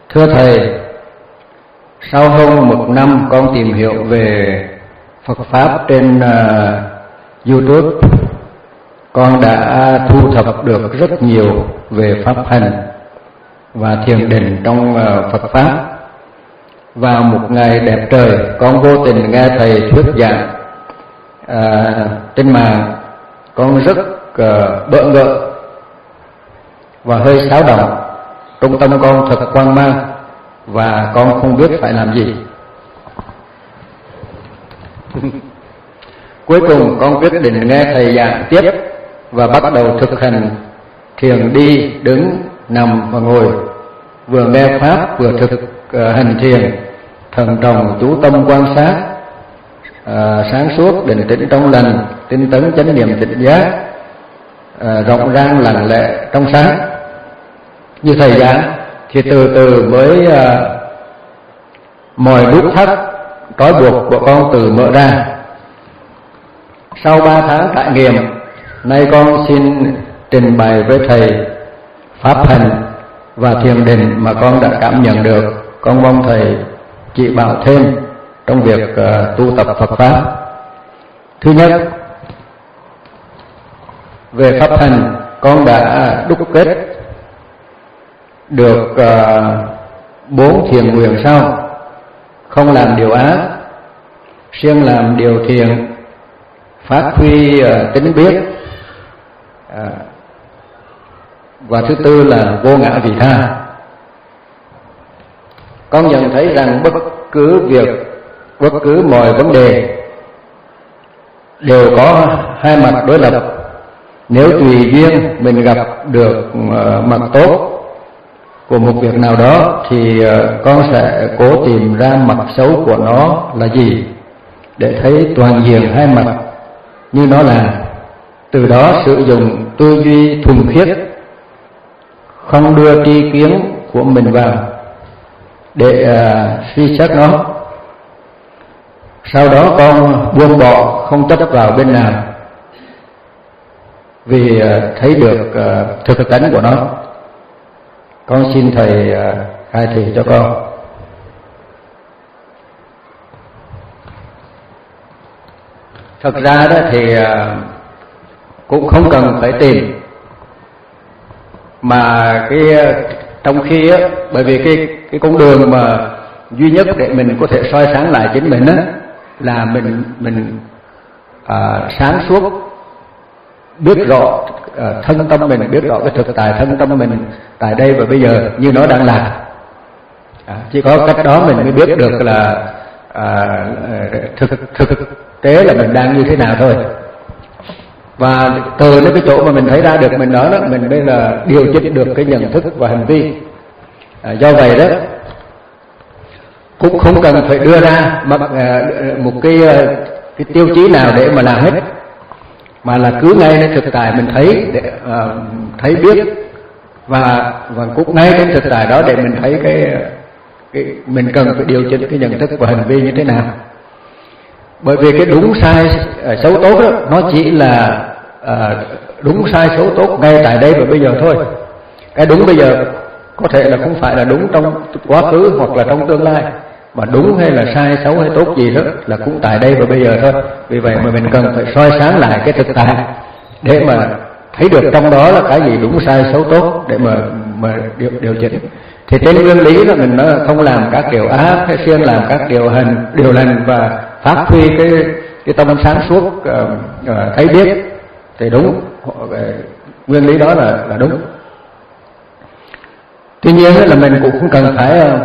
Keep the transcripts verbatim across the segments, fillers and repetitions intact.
Thưa Thầy, sau hơn một năm con tìm hiểu về Phật Pháp trên uh, YouTube, con đã thu thập được rất nhiều về Pháp hành và thiền định trong uh, Phật Pháp. Vào một ngày đẹp trời, con vô tình nghe Thầy thuyết giảng uh, trên mạng. Con rất uh, bỡ ngỡ và hơi xáo động. Trong tâm con thật hoang mang và con không biết phải làm gì. Cuối cùng con quyết định nghe Thầy giảng tiếp và bắt đầu thực hành thiền đi, đứng, nằm và ngồi. Vừa nghe Pháp vừa thực uh, hành thiền, thần trọng chú tâm quan sát, uh, sáng suốt định tĩnh trong lành, tinh tấn chánh niệm tỉnh giác, uh, rộng rang lặng lẽ trong sáng. Như Thầy giảng thì từ từ với uh, mọi nút thắt trói buộc của con từ mở ra. Sau ba tháng trải nghiệm, nay con xin trình bày với Thầy Pháp hành và thiền định mà con đã cảm nhận được. Con mong Thầy chỉ bảo thêm trong việc uh, tu tập Phật Pháp. Thứ nhất, về Pháp hành, con đã đúc kết được bốn uh, thiền nguyện sau: không làm điều ác, siêng làm điều thiện, phát huy uh, tính biết, uh, và thứ tư là vô ngã vị tha. Con nhận thấy rằng bất cứ việc, bất cứ mọi vấn đề đều có hai mặt đối lập. Nếu tùy duyên mình gặp được uh, mặt tốt của một việc nào đó thì uh, con sẽ cố tìm ra mặt xấu của nó là gì, để thấy toàn diện hai mặt như nó là. Từ đó sử dụng tư duy thuần khiết, không đưa tri kiến của mình vào để uh, suy xét nó. Sau đó con buông bỏ, không chấp vào bên nào, vì uh, thấy được uh, thực tánh của nó. Con xin Thầy uh, khai thị cho con. Thật ra đó thì uh, cũng không cần phải tìm, mà cái trong khi á, bởi vì cái cái con đường mà duy nhất để mình có thể soi sáng lại chính mình á là mình mình à, sáng suốt, biết rõ à, thân tâm mình, biết rõ cái thực tại thân tâm mình tại đây và bây giờ như nó đang là. À, chỉ có cách đó mình mới biết được là à, thực thực tế là mình đang như thế nào thôi. Và từ cái chỗ mà mình thấy ra được mình đó, đó mình mới là điều chỉnh được cái nhận thức và hành vi. À, do vậy đó cũng không cần phải đưa ra một, một cái cái tiêu chí nào để mà làm hết, mà là cứ ngay đến thực tại mình thấy để uh, thấy biết, và và cũng ngay đến thực tại đó để mình thấy cái cái mình cần phải điều chỉnh cái nhận thức và hành vi như thế nào. Bởi vì cái đúng sai uh, xấu tốt đó nó chỉ là uh, đúng sai xấu tốt ngay tại đây và bây giờ thôi. Cái đúng bây giờ có thể là không phải là đúng trong quá khứ hoặc là trong tương lai, mà đúng hay là sai xấu hay tốt gì đó là cũng tại đây và bây giờ thôi. Vì vậy mà mình cần phải soi sáng lại cái thực tại để mà thấy được trong đó là cái gì đúng sai xấu tốt để mà mà điều, điều chỉnh. Thì trên nguyên lý là mình nó không làm các điều ác, hay siêng làm các điều hành điều lành và phát huy cái cái tâm sáng suốt uh, uh, thấy biết thì đúng. Uh, nguyên lý đó là là đúng. Tuy nhiên là mình cũng không cần phải uh,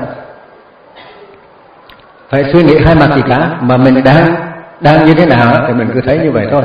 phải suy nghĩ hai mặt gì cả, mà mình đang đang như thế nào thì mình cứ thấy như vậy thôi.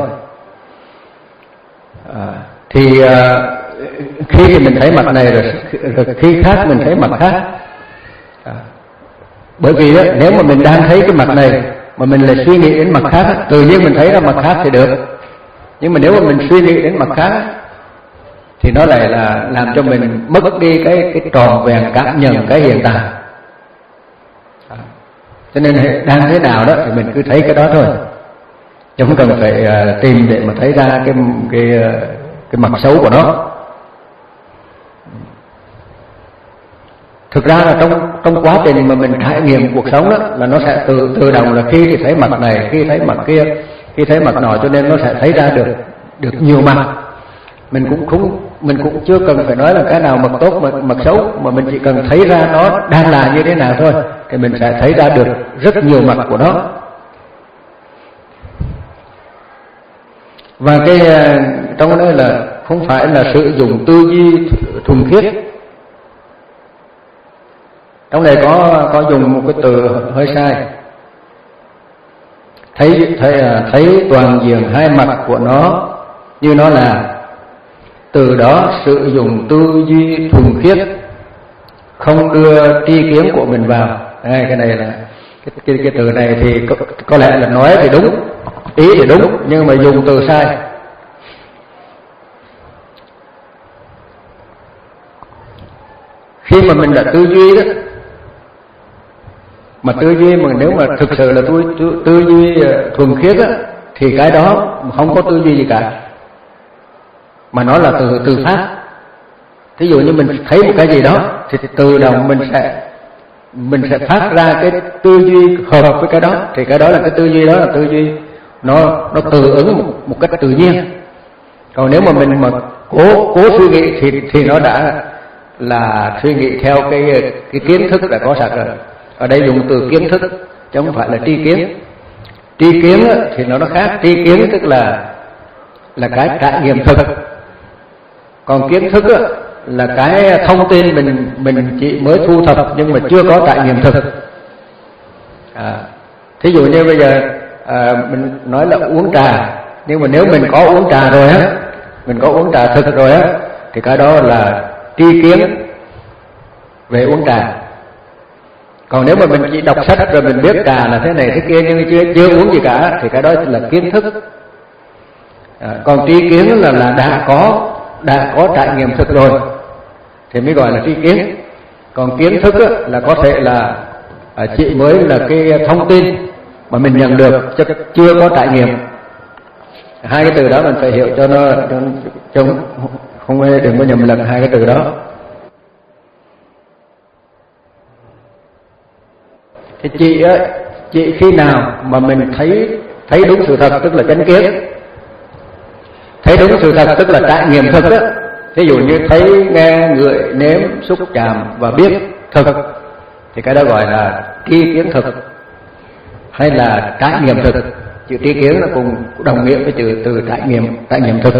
À, thì à, khi thì mình thấy mặt này rồi, rồi khi khác mình thấy mặt khác. À, bởi vì đó, nếu mà mình đang thấy cái mặt này mà mình lại suy nghĩ đến mặt khác, tự nhiên mình thấy ra mặt khác thì được. Nhưng mà nếu mà mình suy nghĩ đến mặt khác thì nó lại là làm cho mình mất đi cái cái tròn vẹn cảm nhận cái hiện tại. À, cho nên đang thế nào đó thì mình cứ thấy cái đó thôi, chứ không cần phải uh, tìm để mà thấy ra cái cái cái mặt xấu của nó. Thực ra là trong trong quá trình mà mình trải nghiệm cuộc sống đó, là nó sẽ tự tự động là khi thì thấy mặt này, khi thấy mặt kia, khi thấy mặt nọ, cho nên nó sẽ thấy ra được được nhiều mặt. Mình cũng không mình cũng chưa cần phải nói là cái nào mặt tốt mặt, mặt xấu, mà mình chỉ cần thấy ra nó đang là như thế nào thôi, thì mình sẽ thấy ra được rất nhiều mặt của nó. Và cái trong đó là không phải là sử dụng tư duy thuần khiết. Trong này có có dùng một cái từ hơi sai. Thấy thấy thấy toàn diện hai mặt của nó như nó là, từ đó sử dụng tư duy thuần khiết, không đưa tri kiến của mình vào. Đây, cái này là cái, cái, cái từ này thì có, có lẽ là nói thì đúng, ý thì đúng, nhưng mà dùng từ sai. Khi mà mình đã tư duy đó, mà tư duy mà nếu mà thực sự là tư, tư, tư duy thuần khiết á, thì cái đó không có tư duy gì cả, mà nó là từ từ pháp. Thí dụ như mình thấy một cái gì đó thì tự động mình sẽ mình sẽ phát ra cái tư duy hợp với cái đó, thì cái đó là cái tư duy đó là tư duy nó nó tự ứng một, một cách tự nhiên. Còn nếu mà mình mà cố cố suy nghĩ thì thì nó đã là suy nghĩ theo cái cái kiến thức đã có sẵn rồi. Ở đây dùng từ kiến thức chứ không phải là tri kiến. Tri kiến thì nó nó khác. Tri kiến tức là là cái trải nghiệm thực, còn kiến thức là cái thông tin mình mình chỉ mới thu thập nhưng mà chưa có trải nghiệm thực. À, thí dụ như bây giờ à, mình nói là uống trà, nhưng mà nếu mình có uống trà rồi á, mình có uống trà thực rồi á, thì cái đó là tri kiến về uống trà. Còn nếu mà mình chỉ đọc sách rồi mình biết trà là thế này thế kia nhưng chưa chưa uống gì cả, thì cái đó là kiến thức. À, còn tri kiến là là đã có đã có trải nghiệm thực rồi thì mới gọi là tri kiến. Còn kiến thức là có thể là à, chỉ mới là cái thông tin mà mình nhận được, chứ chưa có trải nghiệm. Hai cái từ đó mình phải hiểu cho nó cho, cho không đừng có nhầm lẫn hai cái từ đó. Thì chị á, chị khi nào mà mình thấy thấy đúng sự thật tức là chánh kiến, thấy đúng sự thật tức là trải nghiệm thực á. Ví dụ như thấy, nghe, ngửi, nếm, xúc chạm và biết thực, thì cái đó gọi là tri kiến thực hay là trải nghiệm thực. Chữ tri kiến nó cùng đồng nghĩa với chữ từ trải nghiệm trải nghiệm thực.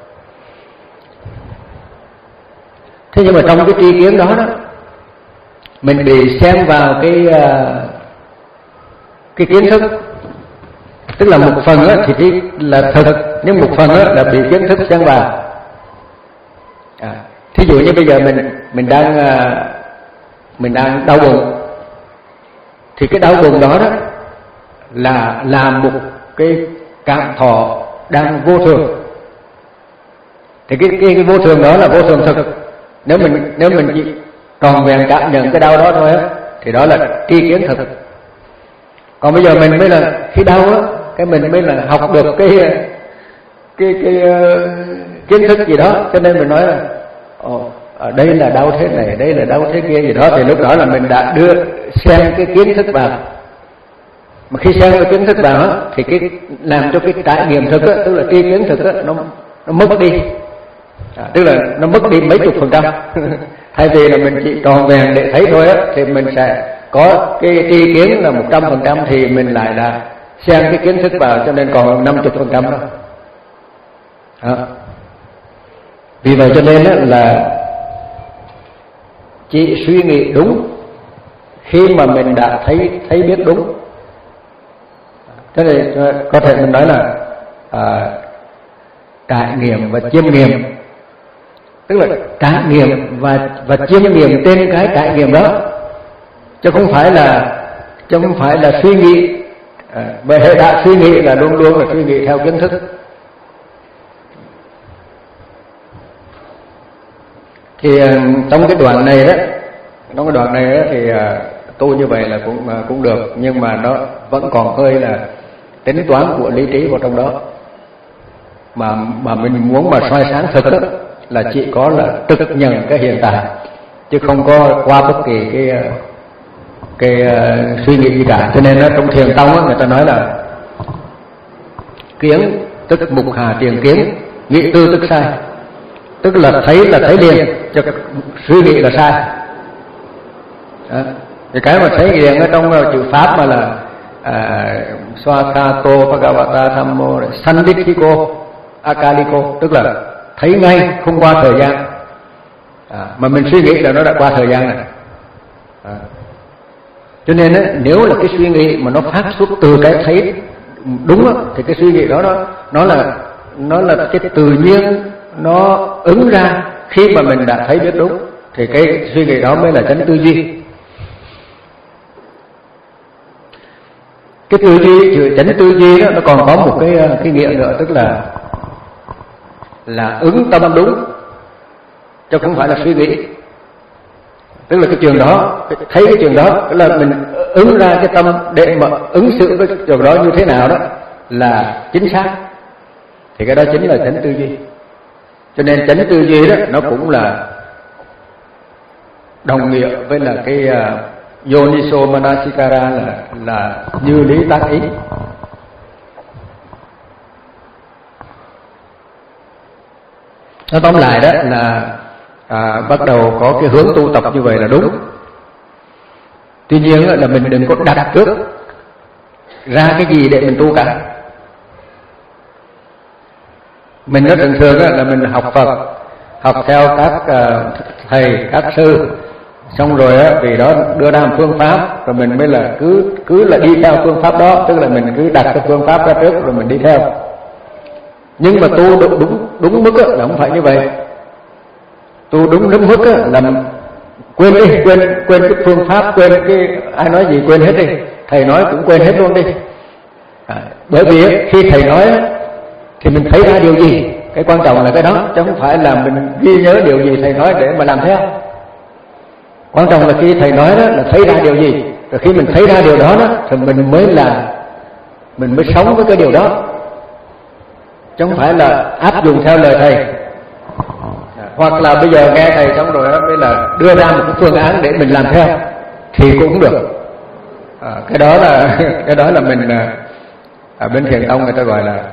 Thế nhưng mà trong cái tri kiến đó đó, mình bị xen vào cái cái kiến thức, tức là một phần thì chỉ là thực, nhưng một phần là bị kiến thức xen vào. À, thí dụ như bây giờ mình mình đang mình đang đau bụng, thì cái đau bụng đó đó là là một cái cảm thọ đang vô thường, thì cái cái, cái vô thường đó là vô thường thực. Nếu mình nếu mình chỉ tròn vẹn cảm nhận cái đau đó thôi á, thì đó là tri kiến thực. Còn bây giờ mình mới là khi đau á, cái mình mới là học được cái cái cái uh, kiến thức gì đó, cho nên mình nói là ồ, ở đây là đau thế này, đây là đau thế kia gì đó, thì lúc đó là mình đã đưa xen cái kiến thức vào. Mà khi xen cái kiến thức vào á, thì cái làm cho cái trải nghiệm thực á, tức là tri kiến thực á, nó nó mất đi. À, tức là nó mất đi mấy chục phần trăm. Thay vì là mình chỉ tròn vẹn để thấy thôi á, thì mình sẽ có cái tri kiến là một trăm phần trăm, thì mình lại là xen cái kiến thức vào, cho nên còn năm mươi phần trăm đó. À. Vì vậy cho nên là chỉ suy nghĩ đúng khi mà mình đã thấy thấy biết đúng. Thế thì có thể mình nói là à, trải nghiệm và chiêm nghiệm, tức là trải nghiệm và và chiêm nghiệm trên cái trải nghiệm đó, chứ không phải là chứ không phải là suy nghĩ. À, bởi hệ đã suy nghĩ là luôn luôn là suy nghĩ theo kiến thức. Thì uh, trong cái đoạn này đó, trong cái đoạn này đó, thì uh, tu như vậy là cũng uh, cũng được, nhưng mà nó vẫn còn hơi là tính toán của lý trí vào trong đó. Mà mà mình muốn mà soi sáng thực đó, là chỉ có là thực nhận cái hiện tại, chứ không có qua bất kỳ cái cái uh, suy nghĩ gì cả. Cho nên đó, trong thiền tông đó, người ta nói là kiến tức mục hà tiền kiến, nghĩ tư tức sai, tức là thấy là thấy liền, chứ suy nghĩ là sai. Đó. Thì cái mà thấy liền ở trong chữ pháp mà là uh, Swakato Bhagavata Thammo Sandikiko Akaliko, tức là thấy ngay không qua thời gian. À, mà mình suy nghĩ là nó đã qua thời gian này. À. Cho nên ấy, nếu là cái suy nghĩ mà nó phát xuất từ cái thấy đúng đó, thì cái suy nghĩ đó nó nó là nó là cái tự nhiên nó ứng ra khi mà mình đã thấy biết đúng, thì cái suy nghĩ đó mới là chánh tư duy. Cái tư duy, chữ chánh tư duy đó nó còn có một cái cái nghĩa nữa, tức là là ứng tâm đúng, chứ không phải là suy nghĩ. Tức là cái chuyện đó, thấy cái chuyện đó, tức là mình ứng ra cái tâm để mà ứng xử với cái chuyện đó như thế nào đó là chính xác, thì cái đó chính là chánh tư duy. Cho nên chánh tư duy đó nó cũng là đồng nghĩa với là cái uh, Yoniso Manasikara, là là như lý tác ý. Nó tóm lại đó là à, bắt đầu có cái hướng tu tập như vậy là đúng. Tuy nhiên là mình đừng có đặt trước ra cái gì để mình tu cả. Mình rất thường thường là mình học Phật, học theo các uh, thầy, các sư, xong rồi á, vì đó đưa ra một phương pháp, rồi mình mới là cứ cứ là đi theo phương pháp đó, tức là mình cứ đặt cái phương pháp ra trước rồi mình đi theo. Nhưng mà tu đúng đúng, đúng mức là không phải như vậy. Tu đúng đúng mức là quên đi, quên quên cái phương pháp, quên cái ai nói gì quên hết đi, thầy nói cũng quên hết luôn đi. À, bởi vì khi thầy nói thì mình thấy ra điều gì, cái quan trọng là cái đó, chứ không phải là mình ghi nhớ điều gì thầy nói để mà làm theo. Quan trọng là khi thầy nói đó là thấy ra điều gì, rồi khi mình thấy ra điều đó đó thì mình mới là mình mới sống với cái điều đó, chứ không phải là áp dụng theo lời thầy. Hoặc là bây giờ nghe thầy xong rồi đó mới là đưa ra một cái phương án để mình làm theo thì cũng không được. À, cái đó là cái đó là mình ở bên thiền tông người ta gọi là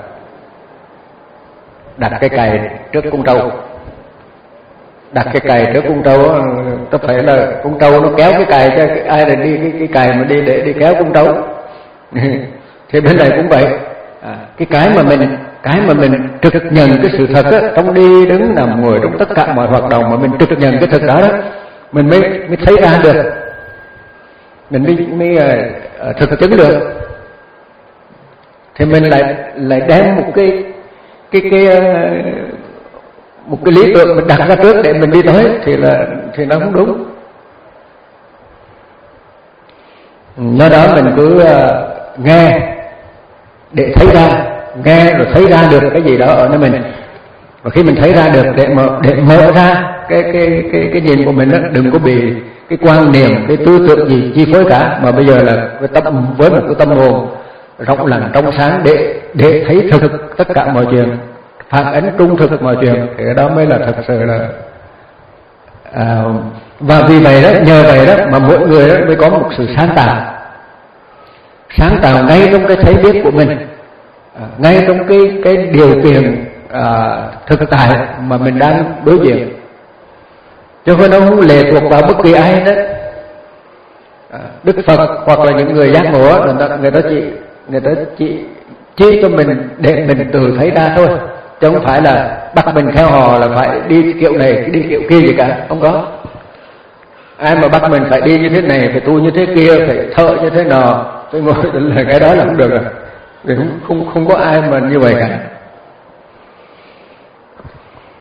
đặt cái cày trước cung trâu. Đặt cái cày trước cung trâu, có phải là cung trâu nó kéo cái cày, chứ ai là đi cái, cái cày mà đi để đi kéo cung trâu. Thì bên này cũng vậy. À, cái cái mà mình cái mà mình trực nhận cái sự thật á, trong đi đứng nằm ngồi trong tất cả mọi hoạt động mà mình trực nhận cái thực đó đó, mình mới mới thấy ra được, mình mới mới uh, thực chứng được. Thì mình lại lại đem một cái cái cái uh, một cái lý tưởng mình đặt ra trước để mình đi tới thì là thì nó không đúng. Do đó mình cứ uh, nghe để thấy ra, nghe rồi thấy ra được cái gì đó ở nơi mình. Và khi mình thấy ra được để mà để mở ra cái cái cái cái nhìn của mình đó, đừng có bị cái quan niệm, cái tư tưởng gì chi phối cả, mà bây giờ là cái tâm với một cái tâm hồn rộng lặng trong sáng để để thấy thực tất cả mọi chuyện, phản ánh trung thực mọi chuyện, thì đó mới là thật sự là à, và vì vậy đó, nhờ vậy đó mà mỗi người đó mới có một sự sáng tạo, sáng tạo ngay trong cái thấy biết của mình, à, ngay trong cái cái điều kiện à, thực tại mà mình đang đối diện, chứ không nó không lệ thuộc vào bất kỳ ai đó. À, Đức Phật hoặc là những người giác ngộ người ta người ta chỉ người ta chỉ chỉ cho mình để mình tự thấy ra thôi, chứ không phải là bắt mình theo họ là phải đi kiểu này đi kiểu kia gì cả, không có. Ai mà bắt mình phải đi như thế này, phải tu như thế kia, phải thợ như thế nào, phải ngồi là cái đó là không được rồi, vì không không không có ai mà như vậy cả.